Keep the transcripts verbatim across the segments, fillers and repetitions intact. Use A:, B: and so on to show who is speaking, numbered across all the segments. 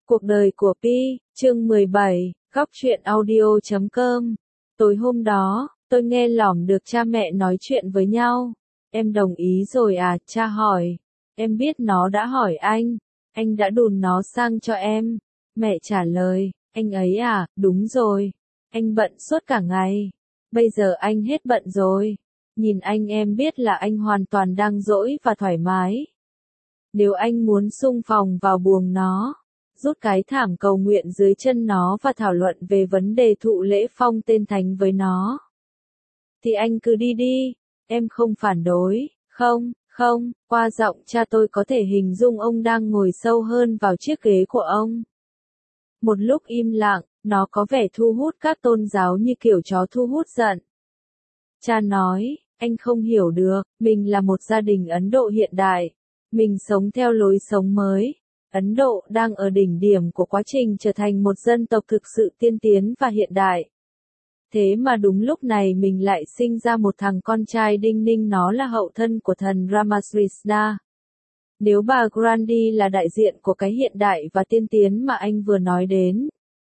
A: Cuộc đời của Pi, chương mười bảy, góc truyện audio chấm com. Tối hôm đó, tôi nghe lỏm được cha mẹ nói chuyện với nhau. Em đồng ý rồi à, cha hỏi. Em biết nó đã hỏi anh. Anh đã đùn nó sang cho em. Mẹ trả lời, anh ấy à, đúng rồi. Anh bận suốt cả ngày. Bây giờ anh hết bận rồi. Nhìn anh em biết là anh hoàn toàn đang rỗi và thoải mái. Nếu anh muốn xung phong vào buồng nó, rút cái thảm cầu nguyện dưới chân nó và thảo luận về vấn đề thụ lễ phong tên thánh với nó, thì anh cứ đi đi, em không phản đối. Không, không, qua giọng cha tôi có thể hình dung ông đang ngồi sâu hơn vào chiếc ghế của ông. Một lúc im lặng, nó có vẻ thu hút các tôn giáo như kiểu chó thu hút giận. Cha nói, anh không hiểu được, mình là một gia đình Ấn Độ hiện đại. Mình sống theo lối sống mới. Ấn Độ đang ở đỉnh điểm của quá trình trở thành một dân tộc thực sự tiên tiến và hiện đại. Thế mà đúng lúc này mình lại sinh ra một thằng con trai đinh ninh, nó là hậu thân của thần Ramakrishna. Nếu bà Gandhi là đại diện của cái hiện đại và tiên tiến mà anh vừa nói đến,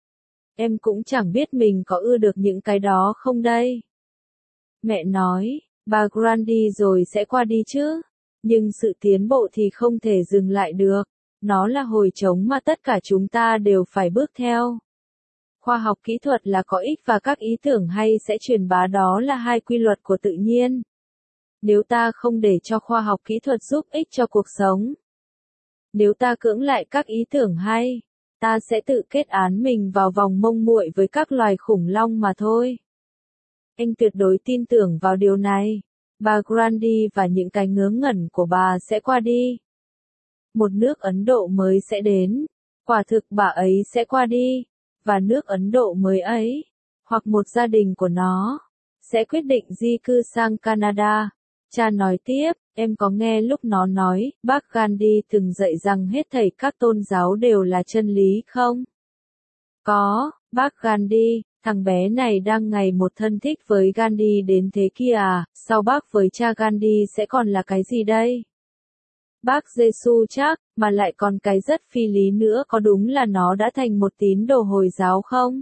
A: em cũng chẳng biết mình có ưa được những cái đó không đây. Mẹ nói, bà Gandhi rồi sẽ qua đi chứ. Nhưng sự tiến bộ thì không thể dừng lại được. Nó là hồi trống mà tất cả chúng ta đều phải bước theo. Khoa học kỹ thuật là có ích và các ý tưởng hay sẽ truyền bá, đó là hai quy luật của tự nhiên. Nếu ta không để cho khoa học kỹ thuật giúp ích cho cuộc sống, nếu ta cưỡng lại các ý tưởng hay, ta sẽ tự kết án mình vào vòng mông muội với các loài khủng long mà thôi. Anh tuyệt đối tin tưởng vào điều này. Bà Gandhi và những cái ngớ ngẩn của bà sẽ qua đi. Một nước Ấn Độ mới sẽ đến. Quả thực bà ấy sẽ qua đi. Và nước Ấn Độ mới ấy, hoặc một gia đình của nó, sẽ quyết định di cư sang Canada. Cha nói tiếp, em có nghe lúc nó nói, bác Gandhi từng dạy rằng hết thảy các tôn giáo đều là chân lý không? Có, bác Gandhi. Thằng bé này đang ngày một thân thích với Gandhi đến thế kia à, sao bác với cha Gandhi sẽ còn là cái gì đây? Bác Giêsu chắc, mà lại còn cái rất phi lý nữa, có đúng là nó đã thành một tín đồ Hồi giáo không?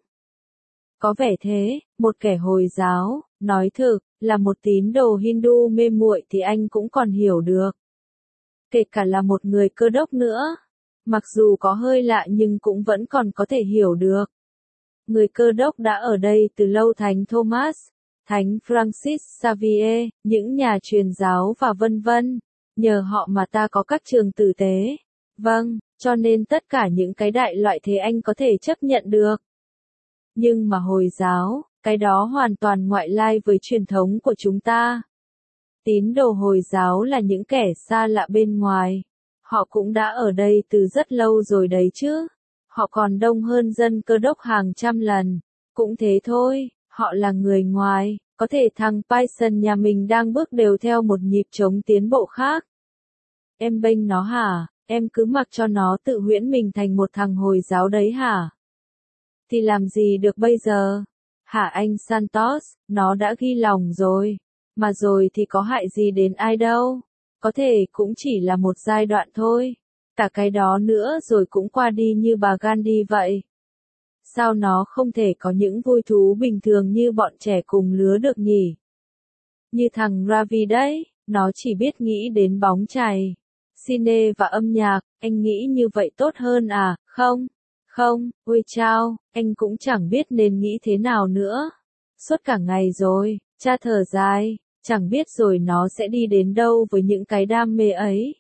A: Có vẻ thế, một kẻ Hồi giáo, nói thực, là một tín đồ Hindu mê muội thì anh cũng còn hiểu được. Kể cả là một người Cơ đốc nữa, mặc dù có hơi lạ nhưng cũng vẫn còn có thể hiểu được. Người Cơ đốc đã ở đây từ lâu, Thánh Thomas, Thánh Francis Xavier, những nhà truyền giáo và vân vân. Nhờ họ mà ta có các trường tử tế. Vâng, cho nên tất cả những cái đại loại thế anh có thể chấp nhận được. Nhưng mà Hồi giáo, cái đó hoàn toàn ngoại lai với truyền thống của chúng ta. Tín đồ Hồi giáo là những kẻ xa lạ bên ngoài. Họ cũng đã ở đây từ rất lâu rồi đấy chứ. Họ còn đông hơn dân Cơ đốc hàng trăm lần. Cũng thế thôi, họ là người ngoài. Có thể thằng Python nhà mình đang bước đều theo một nhịp chống tiến bộ khác. Em bênh nó hả? Em cứ mặc cho nó tự huyễn mình thành một thằng Hồi giáo đấy hả? Thì làm gì được bây giờ? Hả anh Santos, nó đã ghi lòng rồi. Mà rồi thì có hại gì đến ai đâu. Có thể cũng chỉ là một giai đoạn thôi. Cả cái đó nữa rồi cũng qua đi như bà Gandhi vậy. Sao nó không thể có những vui thú bình thường như bọn trẻ cùng lứa được nhỉ? Như thằng Ravi đấy, nó chỉ biết nghĩ đến bóng chày, cine và âm nhạc. Anh nghĩ như vậy tốt hơn à? Không, không, ôi chao, anh cũng chẳng biết nên nghĩ thế nào nữa. Suốt cả ngày rồi, cha thở dài, chẳng biết rồi nó sẽ đi đến đâu với những cái đam mê ấy.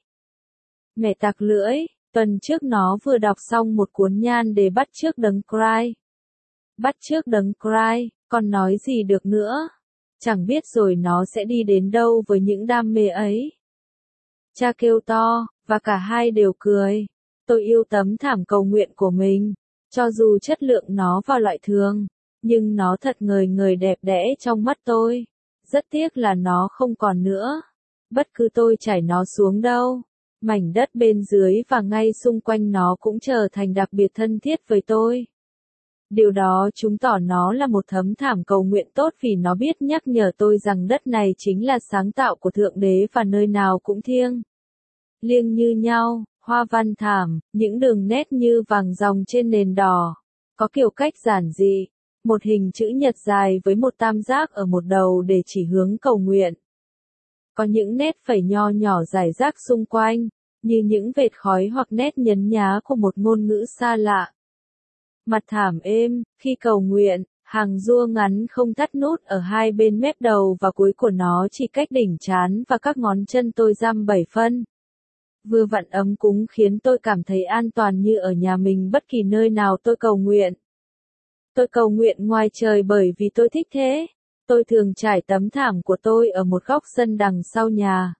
A: Mẹ tặc lưỡi. Tuần trước nó vừa đọc xong một cuốn nhan đề bắt chước đấng Christ. Bắt chước đấng Christ, còn nói gì được nữa. Chẳng biết rồi nó sẽ đi đến đâu với những đam mê ấy. Cha kêu to, và cả hai đều cười. Tôi yêu tấm thảm cầu nguyện của mình. Cho dù chất lượng nó vào loại thường, nhưng nó thật ngời ngời đẹp đẽ trong mắt tôi. Rất tiếc là nó không còn nữa. Bất cứ tôi chảy nó xuống đâu, mảnh đất bên dưới và ngay xung quanh nó cũng trở thành đặc biệt thân thiết với tôi. Điều đó chứng tỏ nó là một tấm thảm cầu nguyện tốt vì nó biết nhắc nhở tôi rằng đất này chính là sáng tạo của Thượng Đế và nơi nào cũng thiêng liêng như nhau. Hoa văn thảm, những đường nét như vàng ròng trên nền đỏ. Có kiểu cách giản dị, một hình chữ nhật dài với một tam giác ở một đầu để chỉ hướng cầu nguyện. Có những nét phẩy nho nhỏ rải rác xung quanh, như những vệt khói hoặc nét nhấn nhá của một ngôn ngữ xa lạ. Mặt thảm êm, khi cầu nguyện, hàng rua ngắn không thắt nút ở hai bên mép đầu và cuối của nó chỉ cách đỉnh trán và các ngón chân tôi dăm bảy phân. Vừa vặn ấm cúng khiến tôi cảm thấy an toàn như ở nhà mình bất kỳ nơi nào tôi cầu nguyện. Tôi cầu nguyện ngoài trời bởi vì tôi thích thế. Tôi thường trải tấm thảm của tôi ở một góc sân đằng sau nhà.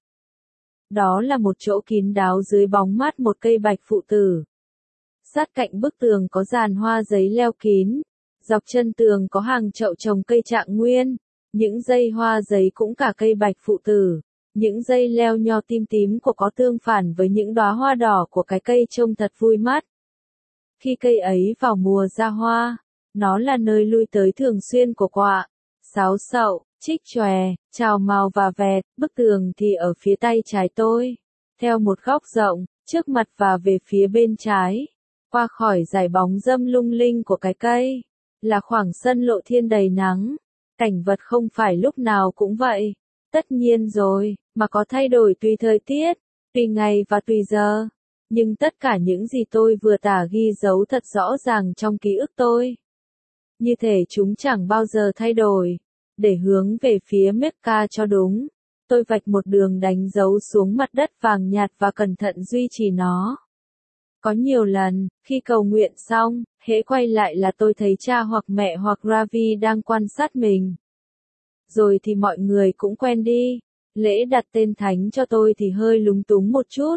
A: Đó là một chỗ kín đáo dưới bóng mát một cây bạch phụ tử. Sát cạnh bức tường có dàn hoa giấy leo kín. Dọc chân tường có hàng chậu trồng cây trạng nguyên. Những dây hoa giấy cũng cả cây bạch phụ tử. Những dây leo nho tím tím của có tương phản với những đóa hoa đỏ của cái cây trông thật vui mắt. Khi cây ấy vào mùa ra hoa, nó là nơi lui tới thường xuyên của quạ, sáo sậu, trích chòe, trào mào và vẹt. Bức tường thì ở phía tay trái tôi, theo một góc rộng, trước mặt và về phía bên trái. Qua khỏi dải bóng râm lung linh của cái cây, là khoảng sân lộ thiên đầy nắng. Cảnh vật không phải lúc nào cũng vậy. Tất nhiên rồi, mà có thay đổi tùy thời tiết, tùy ngày và tùy giờ. Nhưng tất cả những gì tôi vừa tả ghi dấu thật rõ ràng trong ký ức tôi. Như thể chúng chẳng bao giờ thay đổi. Để hướng về phía Mecca cho đúng, tôi vạch một đường đánh dấu xuống mặt đất vàng nhạt và cẩn thận duy trì nó. Có nhiều lần, khi cầu nguyện xong, hễ quay lại là tôi thấy cha hoặc mẹ hoặc Ravi đang quan sát mình. Rồi thì mọi người cũng quen đi. Lễ đặt tên thánh cho tôi thì hơi lúng túng một chút.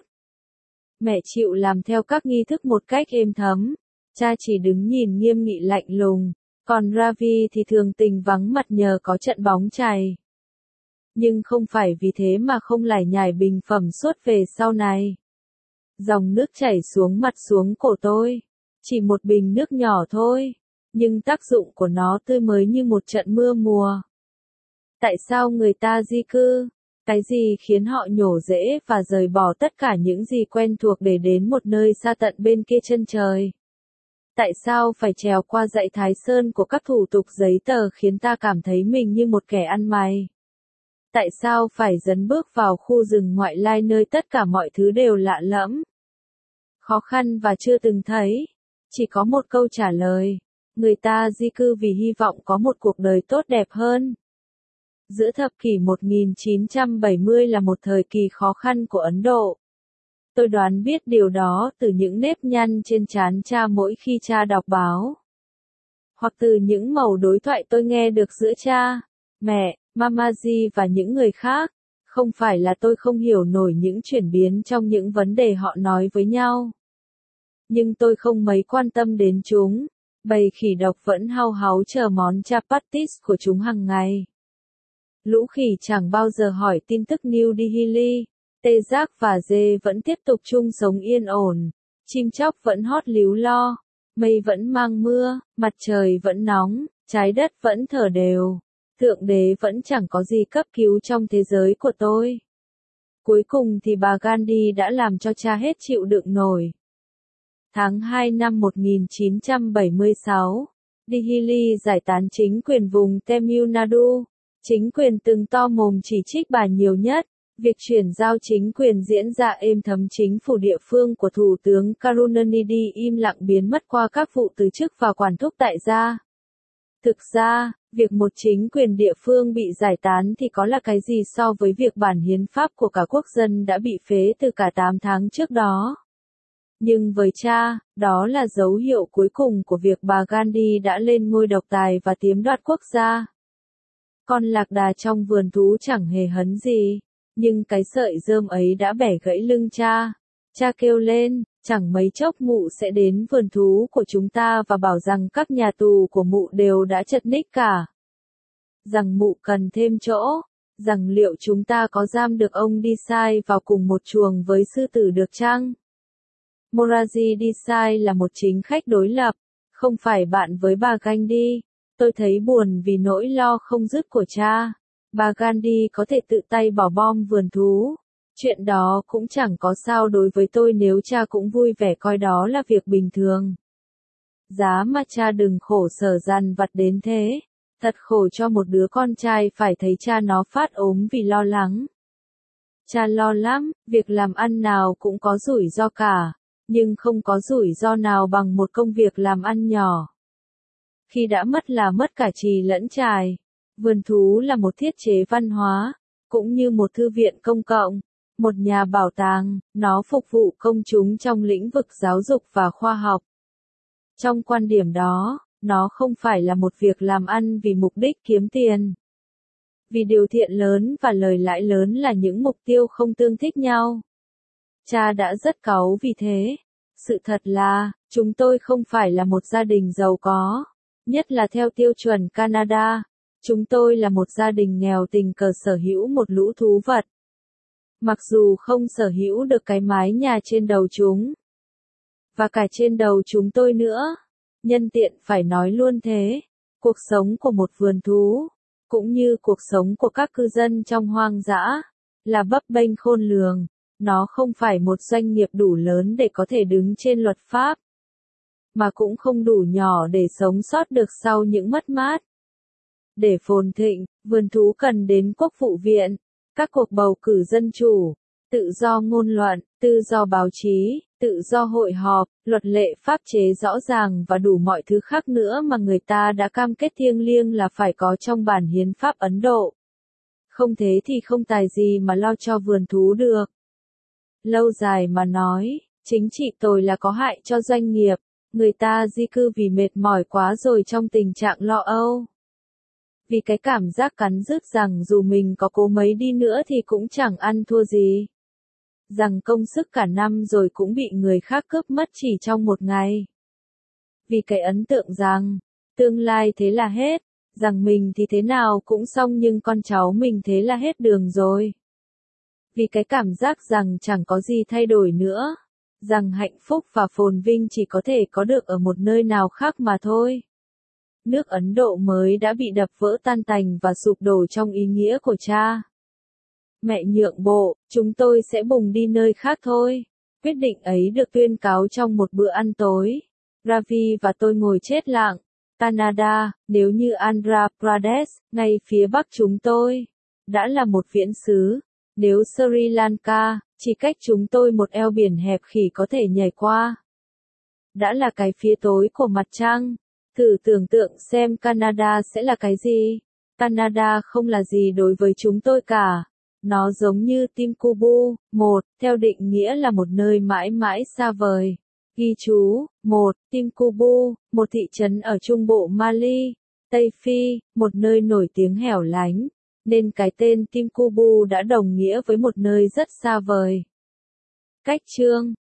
A: Mẹ chịu làm theo các nghi thức một cách êm thấm. Cha chỉ đứng nhìn nghiêm nghị lạnh lùng. Còn Ravi thì thường tình vắng mặt nhờ có trận bóng chày. Nhưng không phải vì thế mà không lải nhải bình phẩm suốt về sau này. Dòng nước chảy xuống mặt xuống cổ tôi. Chỉ một bình nước nhỏ thôi. Nhưng tác dụng của nó tươi mới như một trận mưa mùa. Tại sao người ta di cư? Cái gì khiến họ nhổ rễ và rời bỏ tất cả những gì quen thuộc để đến một nơi xa tận bên kia chân trời? Tại sao phải trèo qua dãy Thái Sơn của các thủ tục giấy tờ khiến ta cảm thấy mình như một kẻ ăn mày? Tại sao phải dấn bước vào khu rừng ngoại lai nơi tất cả mọi thứ đều lạ lẫm, khó khăn và chưa từng thấy? Chỉ có một câu trả lời. Người ta di cư vì hy vọng có một cuộc đời tốt đẹp hơn. Giữa thập kỷ một nghìn chín trăm bảy mươi là một thời kỳ khó khăn của Ấn Độ. Tôi đoán biết điều đó từ những nếp nhăn trên trán cha mỗi khi cha đọc báo. Hoặc từ những mẩu đối thoại tôi nghe được giữa cha, mẹ, Mamaji và những người khác. Không phải là tôi không hiểu nổi những chuyển biến trong những vấn đề họ nói với nhau. Nhưng tôi không mấy quan tâm đến chúng. Bầy khỉ độc vẫn hau háu chờ món chapatis của chúng hàng ngày. Lũ khỉ chẳng bao giờ hỏi tin tức New Delhi. Tê giác và dê vẫn tiếp tục chung sống yên ổn. Chim chóc vẫn hót líu lo. Mây vẫn mang mưa, mặt trời vẫn nóng, trái đất vẫn thở đều. Thượng đế vẫn chẳng có gì cấp cứu trong thế giới của tôi. Cuối cùng thì bà Gandhi đã làm cho cha hết chịu đựng nổi. Tháng hai năm một nghìn chín trăm bảy mươi sáu, Delhi giải tán chính quyền vùng Tamil Nadu. Chính quyền từng to mồm chỉ trích bà nhiều nhất. Việc chuyển giao chính quyền diễn ra êm thấm, chính phủ địa phương của Thủ tướng Karunanidhi im lặng biến mất qua các vụ từ chức và quản thúc tại gia. Thực ra, việc một chính quyền địa phương bị giải tán thì có là cái gì so với việc bản hiến pháp của cả quốc dân đã bị phế từ cả tám tháng trước đó. Nhưng với cha, đó là dấu hiệu cuối cùng của việc bà Gandhi đã lên ngôi độc tài và chiếm đoạt quốc gia. Con lạc đà trong vườn thú chẳng hề hấn gì. Nhưng cái sợi rơm ấy đã bẻ gãy lưng cha. Cha kêu lên, chẳng mấy chốc mụ sẽ đến vườn thú của chúng ta và bảo rằng các nhà tù của mụ đều đã chật ních cả. Rằng mụ cần thêm chỗ. Rằng liệu chúng ta có giam được ông Desai vào cùng một chuồng với sư tử được chăng? Morarji Desai là một chính khách đối lập, không phải bạn với bà Gandhi. Tôi thấy buồn vì nỗi lo không dứt của cha. Bà Gandhi có thể tự tay bỏ bom vườn thú. Chuyện đó cũng chẳng có sao đối với tôi nếu cha cũng vui vẻ coi đó là việc bình thường. Giá mà cha đừng khổ sở dằn vặt đến thế. Thật khổ cho một đứa con trai phải thấy cha nó phát ốm vì lo lắng. Cha lo lắm, việc làm ăn nào cũng có rủi ro cả, nhưng không có rủi ro nào bằng một công việc làm ăn nhỏ. Khi đã mất là mất cả trì lẫn trài. Vườn thú là một thiết chế văn hóa, cũng như một thư viện công cộng, một nhà bảo tàng, nó phục vụ công chúng trong lĩnh vực giáo dục và khoa học. Trong quan điểm đó, nó không phải là một việc làm ăn vì mục đích kiếm tiền. Vì điều thiện lớn và lời lãi lớn là những mục tiêu không tương thích nhau. Cha đã rất cáu vì thế. Sự thật là, chúng tôi không phải là một gia đình giàu có, nhất là theo tiêu chuẩn Canada. Chúng tôi là một gia đình nghèo tình cờ sở hữu một lũ thú vật. Mặc dù không sở hữu được cái mái nhà trên đầu chúng, và cả trên đầu chúng tôi nữa. Nhân tiện phải nói luôn thế, cuộc sống của một vườn thú, cũng như cuộc sống của các cư dân trong hoang dã, là bấp bênh khôn lường. Nó không phải một doanh nghiệp đủ lớn để có thể đứng trên luật pháp, mà cũng không đủ nhỏ để sống sót được sau những mất mát. Để phồn thịnh, vườn thú cần đến quốc vụ viện, các cuộc bầu cử dân chủ, tự do ngôn luận, tự do báo chí, tự do hội họp, luật lệ pháp chế rõ ràng và đủ mọi thứ khác nữa mà người ta đã cam kết thiêng liêng là phải có trong bản hiến pháp Ấn Độ. Không thế thì không tài gì mà lo cho vườn thú được. Lâu dài mà nói, chính trị tồi là có hại cho doanh nghiệp, người ta di cư vì mệt mỏi quá rồi trong tình trạng lo âu. Vì cái cảm giác cắn rứt rằng dù mình có cố mấy đi nữa thì cũng chẳng ăn thua gì. Rằng công sức cả năm rồi cũng bị người khác cướp mất chỉ trong một ngày. Vì cái ấn tượng rằng, tương lai thế là hết, rằng mình thì thế nào cũng xong nhưng con cháu mình thế là hết đường rồi. Vì cái cảm giác rằng chẳng có gì thay đổi nữa, rằng hạnh phúc và phồn vinh chỉ có thể có được ở một nơi nào khác mà thôi. Nước Ấn Độ mới đã bị đập vỡ tan tành và sụp đổ trong ý nghĩa của cha. Mẹ nhượng bộ, chúng tôi sẽ bùng đi nơi khác thôi. Quyết định ấy được tuyên cáo trong một bữa ăn tối. Ravi và tôi ngồi chết lặng. Canada, nếu như Andhra Pradesh, ngay phía bắc chúng tôi, đã là một viễn xứ. Nếu Sri Lanka, chỉ cách chúng tôi một eo biển hẹp khỉ có thể nhảy qua, đã là cái phía tối của mặt trăng. Thử tưởng tượng xem Canada sẽ là cái gì. Canada không là gì đối với chúng tôi cả. Nó giống như Tinkubu, một, theo định nghĩa là một nơi mãi mãi xa vời. Ghi chú, một, Tinkubu, một thị trấn ở trung bộ Mali, Tây Phi, một nơi nổi tiếng hẻo lánh, nên cái tên Tinkubu đã đồng nghĩa với một nơi rất xa vời. Cách chương